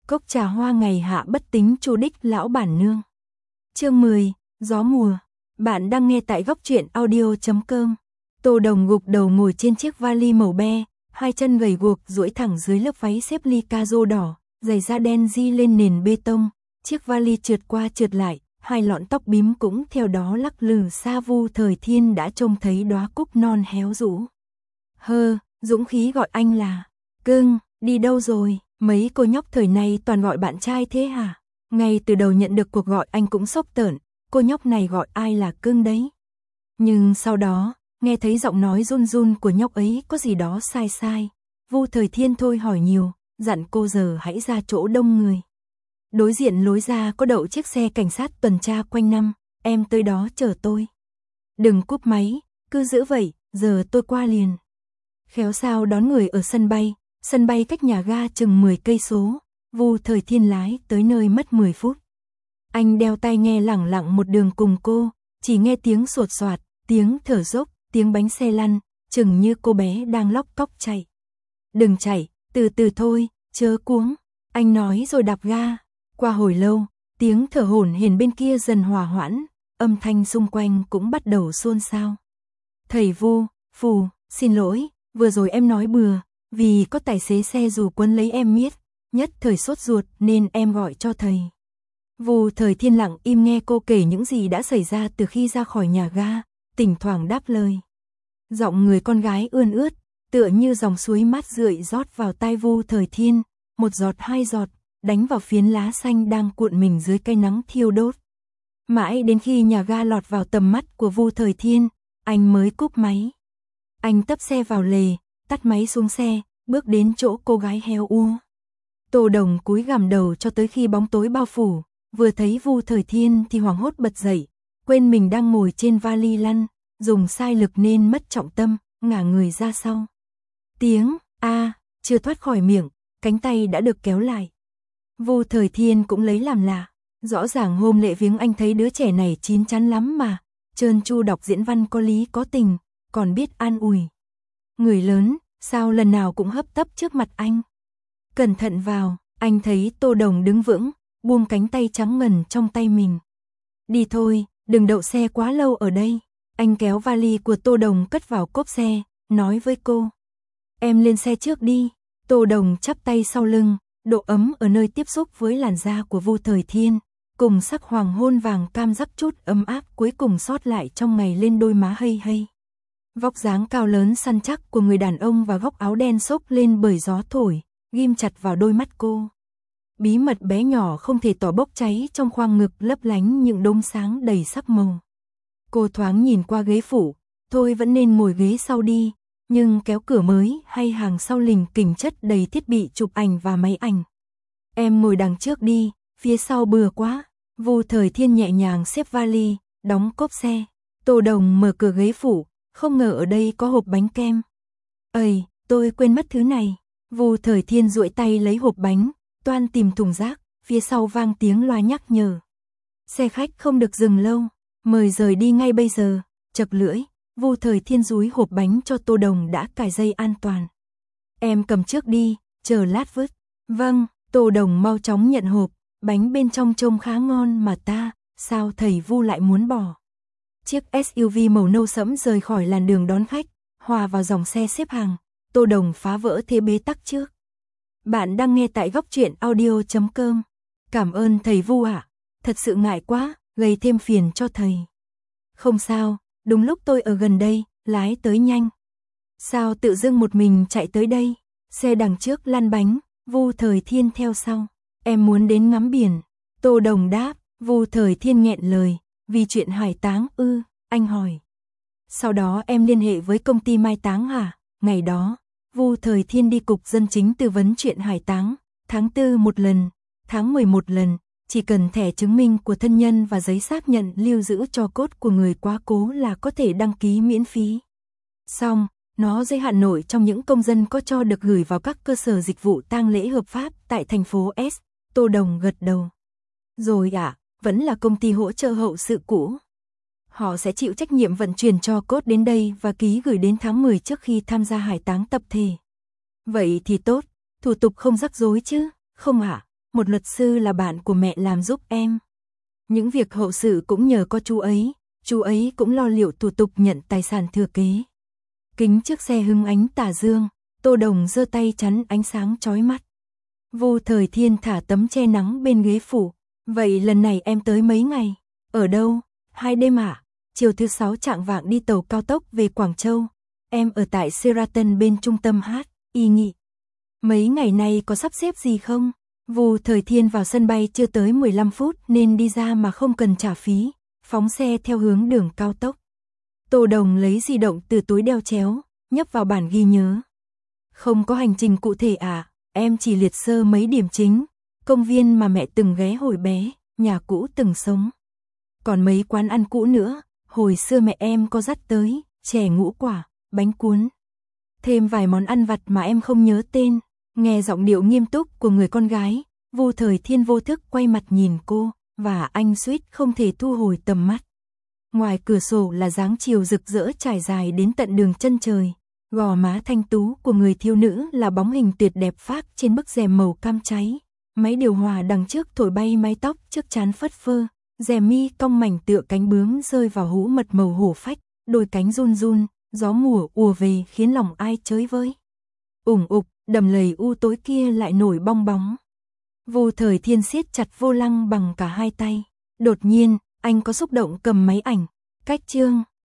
Cốc trà hoa ngày hạ bất tính Chu đích lão bản nương. Chương 10, gió mùa. Bạn đang nghe tại góc truyện audio.com. Tô Đồng gục đầu ngồi trên chiếc vali màu be, hai chân gầy guộc duỗi thẳng dưới lớp váy xếp ly caro đỏ, giày da đen di lên nền bê tông, chiếc vali trượt qua trượt lại, hai lọn tóc bím cũng theo đó lắc lư xa. Vu Thời Thiên đã trông thấy đóa cúc non héo rũ. Dũng khí gọi anh là cưng, đi đâu rồi? Mấy cô nhóc thời này toàn gọi bạn trai thế hả? Ngay từ đầu nhận được cuộc gọi anh cũng sốc tởn, cô nhóc này gọi ai là cưng đấy. Nhưng sau đó, nghe thấy giọng nói run run của nhóc ấy có gì đó sai sai. Vu Thời Thiên thôi hỏi nhiều, dặn cô giờ hãy ra chỗ đông người. Đối diện lối ra có đậu chiếc xe cảnh sát tuần tra quanh năm, em tới đó chờ tôi. Đừng cúp máy, cứ giữ vậy, giờ tôi qua liền. Khéo sao đón người ở sân bay cách nhà ga chừng 10 cây số, Vu Thời Thiên lái tới nơi mất 10 phút. Anh đeo tai nghe lẳng lặng một đường cùng cô, chỉ nghe tiếng sột soạt, tiếng thở dốc, tiếng bánh xe lăn, chừng như cô bé đang lóc cóc chạy. Đừng chạy, từ từ thôi, chớ cuống, anh nói rồi đạp ga. Qua hồi lâu, tiếng thở hổn hển bên kia dần hòa hoãn, âm thanh xung quanh cũng bắt đầu xôn xao. Thầy Vu, xin lỗi, vừa rồi em nói bừa, vì có tài xế xe dù quấn lấy em miết, nhất thời sốt ruột nên em gọi cho thầy. Vu Thời Thiên lặng im nghe cô kể những gì đã xảy ra từ khi ra khỏi nhà ga, thỉnh thoảng đáp lời. Giọng người con gái ươn ướt, tựa như dòng suối mát rượi rót vào tai Vu Thời Thiên, một giọt hai giọt, đánh vào phiến lá xanh đang cuộn mình dưới cây nắng thiêu đốt. Mãi đến khi nhà ga lọt vào tầm mắt của Vu Thời Thiên, anh mới cúp máy. Anh tấp xe vào lề, tắt máy xuống xe, bước đến chỗ cô gái héo úa. Tô Đồng cúi gằm đầu cho tới khi bóng tối bao phủ, vừa thấy Vu Thời Thiên thì hoảng hốt bật dậy, quên mình đang ngồi trên vali lăn, dùng sai lực nên mất trọng tâm, ngả người ra sau. Tiếng a chưa thoát khỏi miệng, cánh tay đã được kéo lại. Vu Thời Thiên cũng lấy làm lạ, rõ ràng hôm lễ viếng anh thấy đứa trẻ này chín chắn lắm mà, trơn tru đọc diễn văn có lý có tình, còn biết an ủi. Người lớn, sao lần nào cũng hấp tấp trước mặt anh. Cẩn thận vào, anh thấy Tô Đồng đứng vững, buông cánh tay trắng ngần trong tay mình. Đi thôi, đừng đậu xe quá lâu ở đây. Anh kéo vali của Tô Đồng cất vào cốp xe, nói với cô. Em lên xe trước đi. Tô Đồng chắp tay sau lưng, độ ấm ở nơi tiếp xúc với làn da của Vu Thời Thiên, cùng sắc hoàng hôn vàng cam rắc chút ấm áp cuối cùng sót lại trong ngày lên đôi má hây hây. Vóc dáng cao lớn săn chắc của người đàn ông và góc áo đen xốc lên bởi gió thổi, ghim chặt vào đôi mắt cô. Bí mật bé nhỏ không thể tỏ bốc cháy trong khoang ngực lấp lánh những đốm sáng đầy sắc màu. Cô thoáng nhìn qua ghế phụ, thôi vẫn nên ngồi ghế sau đi, nhưng kéo cửa mới hay hàng sau lình kỉnh chất đầy thiết bị chụp ảnh và máy ảnh. Em ngồi đằng trước đi, phía sau bừa quá. Vu Thời Thiên nhẹ nhàng xếp vali, đóng cốp xe. Tô Đồng mở cửa ghế phụ, không ngờ ở đây có hộp bánh kem. Ây, tôi quên mất thứ này. Vu Thời Thiên duỗi tay lấy hộp bánh, toan tìm thùng rác, phía sau vang tiếng loa nhắc nhở. Xe khách không được dừng lâu, mời rời đi ngay bây giờ. Chật lưỡi, Vu Thời Thiên dúi hộp bánh cho Tô Đồng đã cài dây an toàn. Em cầm trước đi, chờ lát vứt. Vâng, Tô Đồng mau chóng nhận hộp, bánh bên trong trông khá ngon mà ta, sao thầy Vu lại muốn bỏ. Chiếc SUV màu nâu sẫm rời khỏi làn đường đón khách, hòa vào dòng xe xếp hàng. Tô Đồng phá vỡ thế bế tắc trước. Bạn đang nghe tại góc truyện audio.com. Cảm ơn thầy Vu ạ, thật sự ngại quá, gây thêm phiền cho thầy. Không sao, đúng lúc tôi ở gần đây, lái tới nhanh. Sao tự dưng một mình chạy tới đây? Xe đằng trước lăn bánh, Vu Thời Thiên theo sau. Em muốn đến ngắm biển. Tô Đồng đáp. Vu Thời Thiên nghẹn lời. Vì chuyện hải táng ư? Anh hỏi. Sau đó em liên hệ với công ty mai táng hả? Ngày đó, Vu Thời Thiên đi cục dân chính tư vấn chuyện hải táng. Tháng 4 một lần, tháng 11 lần. Chỉ cần thẻ chứng minh của thân nhân và giấy xác nhận lưu giữ tro cốt của người quá cố là có thể đăng ký miễn phí. Xong, nó giới hạn nội trong những công dân có cho được gửi vào các cơ sở dịch vụ tang lễ hợp pháp tại thành phố S. Tô Đồng gật đầu. Rồi ạ, vẫn là công ty hỗ trợ hậu sự cũ. Họ sẽ chịu trách nhiệm vận chuyển tro cốt đến đây và ký gửi đến tháng 10 trước khi tham gia hải táng tập thể. Vậy thì tốt, thủ tục không rắc rối chứ? Không ạ. một luật sư là bạn của mẹ làm giúp em. Những việc hậu sự cũng nhờ có chú ấy cũng lo liệu thủ tục nhận tài sản thừa kế. Kính trước xe hứng ánh tà dương, Tô Đồng giơ tay chắn ánh sáng chói mắt. Vu Thời Thiên thả tấm che nắng bên ghế phủ. Vậy lần này em tới mấy ngày? Ở đâu? 2 đêm ạ. Chiều thứ 6 chạng vạng đi tàu cao tốc về Quảng Châu. Em ở tại Sheraton bên trung tâm Y Nghị. Mấy ngày nay có sắp xếp gì không? Vu Thời Thiên vào sân bay chưa tới 15 phút nên đi ra mà không cần trả phí, phóng xe theo hướng đường cao tốc. Tô Đồng lấy di động từ túi đeo chéo, nhấp vào bản ghi nhớ. Không có hành trình cụ thể à, em chỉ liệt sơ mấy điểm chính, công viên mà mẹ từng ghé hồi bé, nhà cũ từng sống. Còn mấy quán ăn cũ nữa, hồi xưa mẹ em có dắt tới, chè ngũ quả, bánh cuốn. Thêm vài món ăn vặt mà em không nhớ tên. Nghe giọng điệu nghiêm túc của người con gái, Vu Thời Thiên vô thức quay mặt nhìn cô, và anh suýt không thể thu hồi tầm mắt. Ngoài cửa sổ là dáng chiều rực rỡ trải dài đến tận đường chân trời. Gò má thanh tú của người thiếu nữ là bóng hình tuyệt đẹp phác trên bức rèm màu cam cháy. Máy điều hòa đằng trước thổi bay mái tóc trước trán phất phơ. Rèm mi cong mảnh tựa cánh bướm rơi vào hũ mật màu hổ phách. Đôi cánh run run, gió mùa ùa về khiến lòng ai chới với. Ủng ục, đầm lầy u tối kia lại nổi bong bóng. Vu Thời Thiên siết chặt vô lăng bằng cả hai tay. Đột nhiên, anh có xúc động cầm máy ảnh. Cách chương